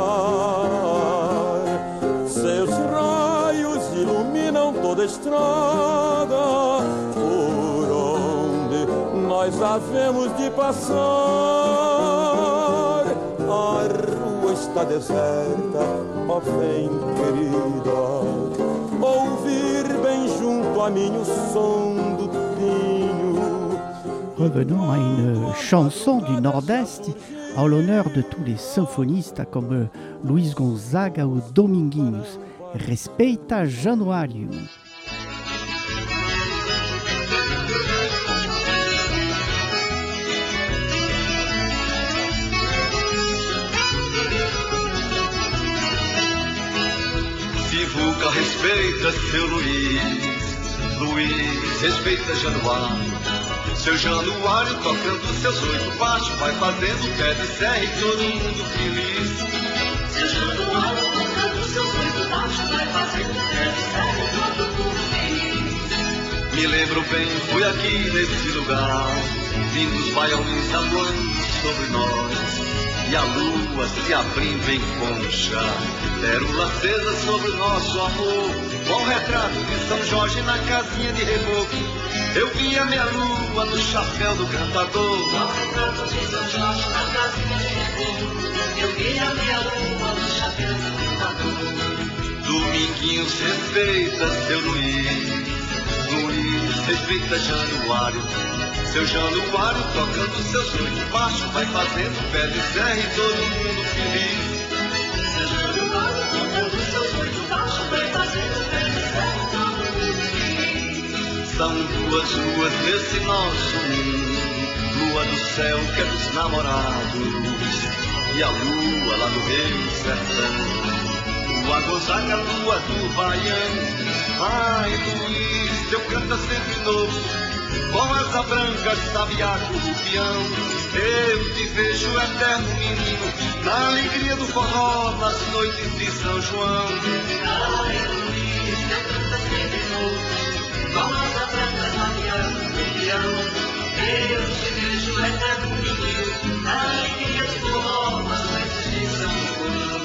Speaker 15: seus raios iluminam toda a estrada por onde nós havemos de passar. A rua está deserta, ó bem querida, ouvir bem junto a mim o som do pinho.
Speaker 1: Revenons à une chanson du Nord-Est en l'honneur de tous les symphonistes comme Luis Gonzaga ou Dominguinhos. Respeita Januário.
Speaker 16: Sivuca respeita seu Luiz, Luiz respeita Januário. Seu Januário tocando seus oito baixos, vai fazendo pé de serra e todo mundo feliz.
Speaker 17: Seu Januário tocando seus oito baixos, vai fazendo pé de serra e todo mundo feliz.
Speaker 16: Me lembro bem, fui aqui nesse lugar, vindo os baiões atuando sobre nós, e a lua se abrindo em concha, pérola acesa sobre nosso amor, com o retrato de São Jorge na casinha de reboco. Eu vi a minha lua no chapéu do cantador.
Speaker 17: Com o retrato de São Jorge na casinha de reboco. Eu vi a minha lua no chapéu do cantador.
Speaker 16: Dominguinhos respeita seu Luiz, Luiz respeita Januário. Seu Januário tocando seus oito baixos, vai fazendo pé de serra e todo mundo feliz.
Speaker 17: Seu Januário tocando seus oito baixos, vai fazendo pé de serra e todo mundo feliz.
Speaker 16: São duas luas nesse nosso mundo, lua do céu que é dos namorados, e a lua lá no meio sertão, lua Gonzaga, lua do baiano. Ai Luiz, teu canto é sempre novo, com asa branca, sabiaco, rupião. Eu te vejo eterno menino, na alegria do forró, nas noites de São João.
Speaker 17: Ai Luiz, teu canto é sempre novo, com asa branca, sabiaco, rupião. Eu te vejo eterno menino, na alegria do forró, nas noites de São João.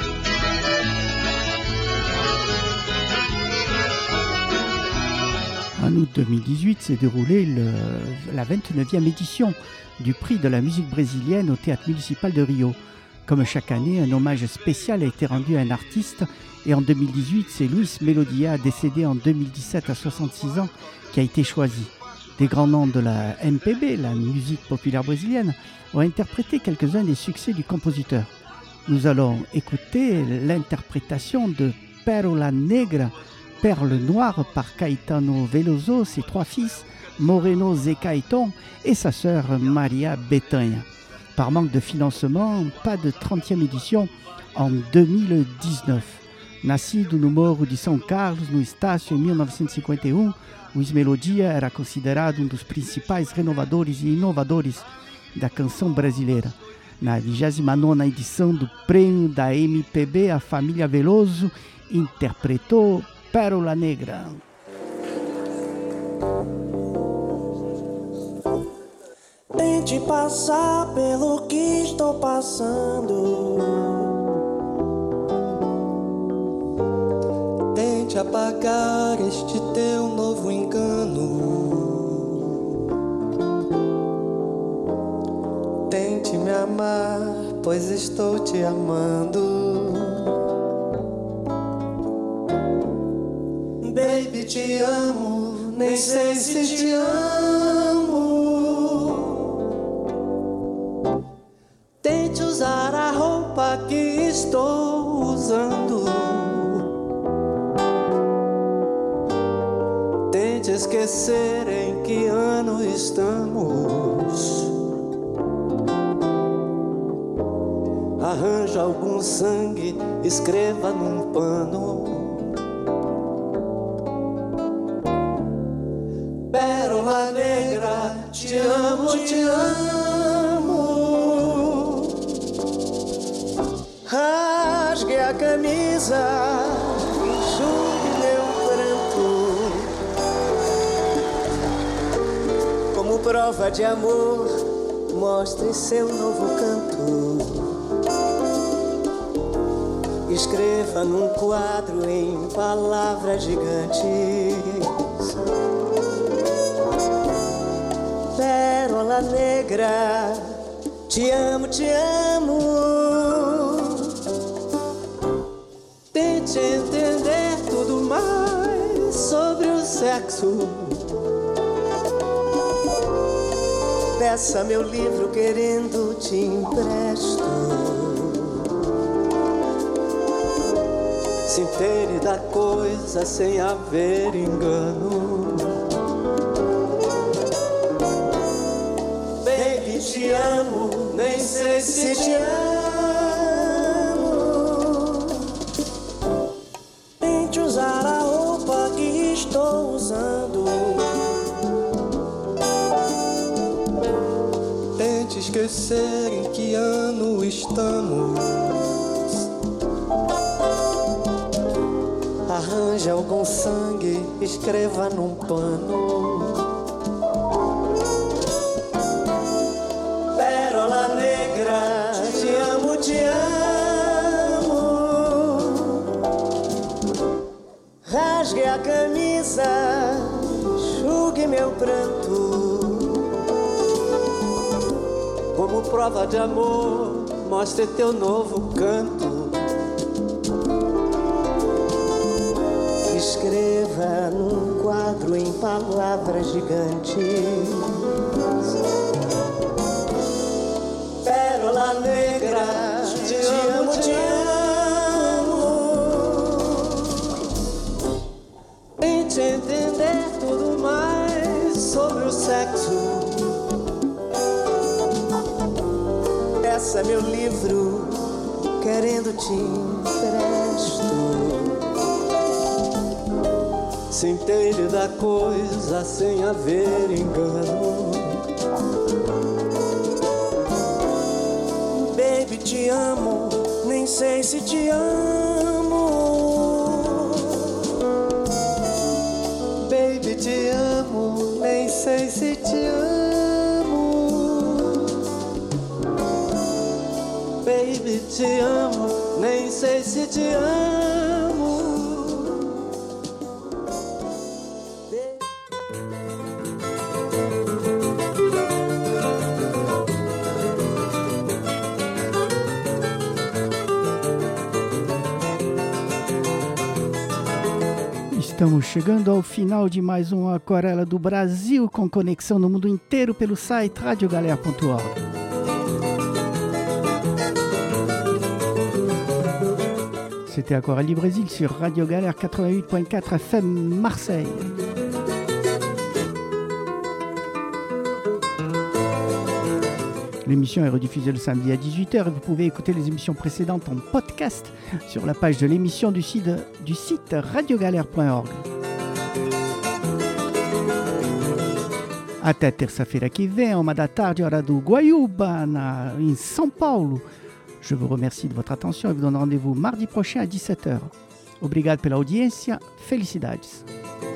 Speaker 1: En août deux mille dix-huit s'est déroulée le, la vingt-neuvième édition du prix de la musique brésilienne au théâtre municipal de Rio. Comme chaque année, un hommage spécial a été rendu à un artiste et en deux mille dix-huit, c'est Luis Melodia, décédé en deux mille dix-sept à soixante-six ans, qui a été choisi. Des grands noms de la M P B, la musique populaire brésilienne, ont interprété quelques-uns des succès du compositeur. Nous allons écouter l'interprétation de Pérola Negra, Perle Noire par Caetano Veloso, ses trois fils, Moreno Zé Caetón et sa sœur Maria Bethânia. Par manque de financement, pas de trentième édition en deux mille dix-neuf. Nascido no Morro de São Carlos, no Estácio, em mil novecentos e cinquenta e um, Luis Melodia era considerado um dos principais renovadores e inovadores da canção brasileira. Na vigésima nona edição do prêmio da M P B, a família Veloso interpretou Pérola Negra.
Speaker 10: Tente passar pelo que estou passando, tente apagar este teu novo engano. amar, pois estou te amando. Baby, te amo, nem sei se te amo. Tente usar a roupa que estou usando. Tente esquecer em que ano estamos. Arranja algum sangue, escreva num pano. Pérola negra, te amo, te amo. Rasgue a camisa, enxugue meu pranto. Como prova de amor, mostre seu novo canto. Escreva num quadro em palavras gigantes. Pérola negra, te amo, te amo. Tente entender tudo mais sobre o sexo. Peça meu livro querendo te empresto. Se entere da coisa sem haver engano. Baby, te amo, nem sei se te amo. Tente usar a roupa que estou usando. Tente esquecer em que ano estamos. Arranje algum sangue, escreva num pano. Pérola negra, te amo, te amo. Rasgue a camisa, enxugue meu pranto. Como prova de amor, mostre teu novo canto. Escreva num quadro em palavras gigantes. Pérola negra, te amo, te amo. Tente entender tudo mais sobre o sexo. Peça meu livro, querendo te empresto. Se entende da coisa sem haver engano. Baby, te amo, nem sei se te amo. Baby, te amo, nem sei se te amo. Baby, te amo, nem sei se te amo.
Speaker 1: Estamos chegando ao final de mais um Aquarela do Brasil, com conexão no mundo inteiro pelo site radio galère ponto org. C'était Aquarelle du Brésil sur Radio Galère quatre-vingt-huit point quatre F M Marseille. L'émission est rediffusée le samedi à dix-huit heures et vous pouvez écouter les émissions précédentes en podcast sur la page de l'émission du site, du site radio galère point org. Até terça-feira que vem, uma da tarde, hora do Guaiúba, na, em São Paulo. Je vous remercie de votre attention et vous donne rendez-vous mardi prochain à dix-sept heures. Obrigado pela audiência, felicidades.